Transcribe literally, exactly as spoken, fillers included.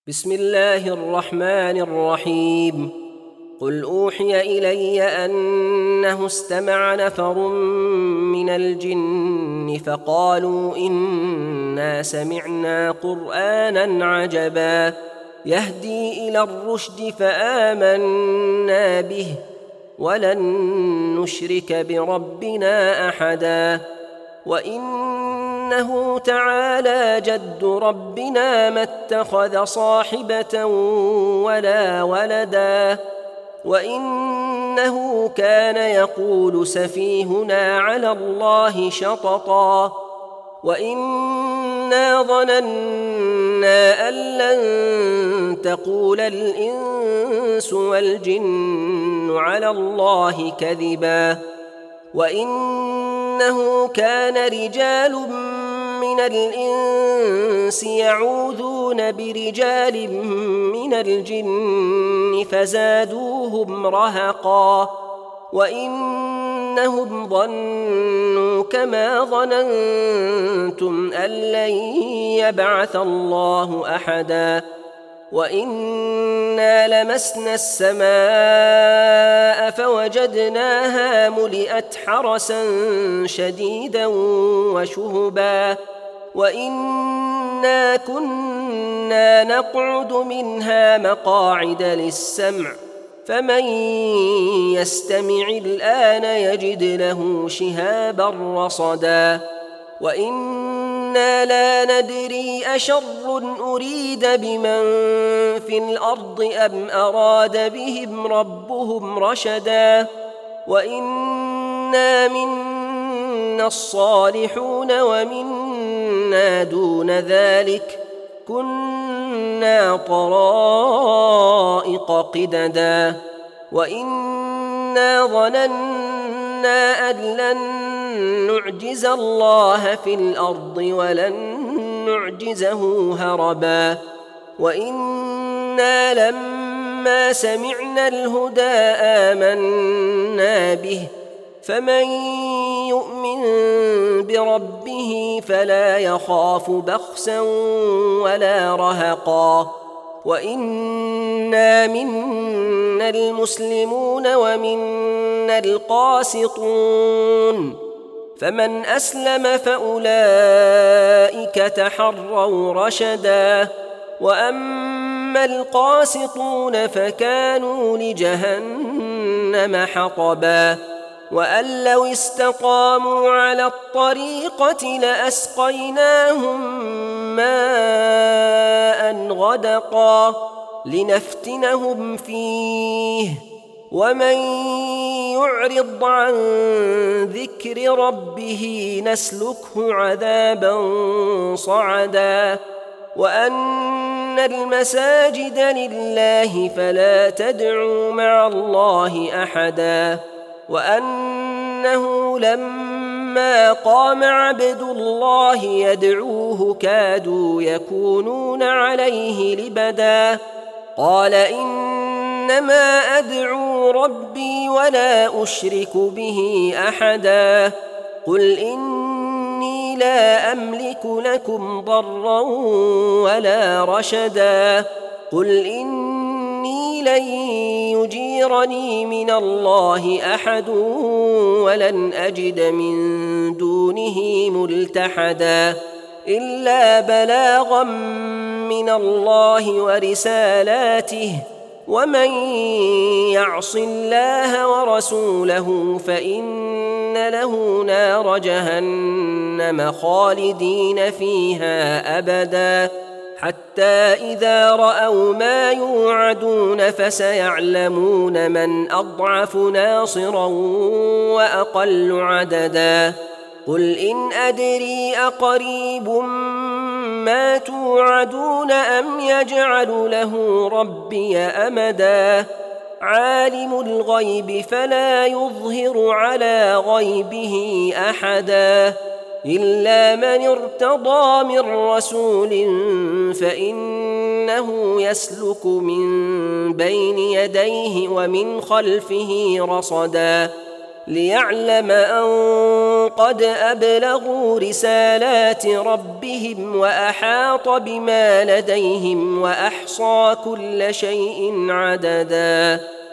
بسم الله الرحمن الرحيم. قل أوحي إلي أنه استمع نفر من الجن فقالوا إنا سمعنا قرآنا عجبا يهدي إلى الرشد فآمنا به ولن نشرك بربنا أحدا وإنه تعالى جد ربنا ما اتخذ صاحبة ولا ولدا وإنه كان يقول سفيهنا على الله شططا وإنا ظننا أن لن تقول الإنس والجن على الله كذبا وإنه كان رجال من الإنس يعوذون برجال من الجن فزادوهم رهقا وإنهم ظنوا كما ظننتم أن لن يبعث الله أحدا وإنا لمسنا السماء فوجدناها ملئت حرسا شديدا وشهبا وإنا كنا نقعد منها مقاعد للسمع فمن يستمع الآن يجد له شهابا رصدا وإنا لا ندري أشر أريد بمن في الأرض أم أراد بهم ربهم رشدا وإنا منا الصالحون ومنا دون ذلك كنا طرائق قددا وإنا ظننا أن لن نعجز الله في الأرض ولن نعجزه هربا وإنا لما سمعنا الهدى آمنا به فمن يؤمن بربه فلا يخاف بخسا ولا رهقا وإنا منا المسلمون ومنا القاسطون فمن أسلم فأولئك تحروا رشدا وأما القاسطون فكانوا لجهنم حطبا وأن لو استقاموا على الطريقة لأسقيناهم ماء غدقا لنفتنهم فيه ومن يعرض عن ذكر ربه نسلكه عذابا صعدا وأن المساجد لله فلا تدعوا مع الله أحدا وأنه لما قام عبد الله يدعوه كادوا يكونون عليه لبدا قال إنما أدعو ربي ولا أشرك به أحدا قل إني لا أملك لكم ضرا ولا رشدا قل إني لن يجيرني من الله أحد ولن أجد من دونه ملتحدا إلا بلاغا من الله ورسالاته ومن يعص الله ورسوله فإن له نار جهنم خالدين فيها أبدا حتى إذا رأوا ما يوعدون فسيعلمون من أضعف ناصرا وأقل عددا قل إن أدري أقريب ما توعدون أم يجعل له ربي أمدا عالم الغيب فلا يظهر على غيبه أحدا إلا من ارتضى من رسول فإنه يسلك من بين يديه ومن خلفه رصدا ليعلم أن قد أبلغوا رسالات ربهم وأحاط بما لديهم وأحصى كل شيء عددا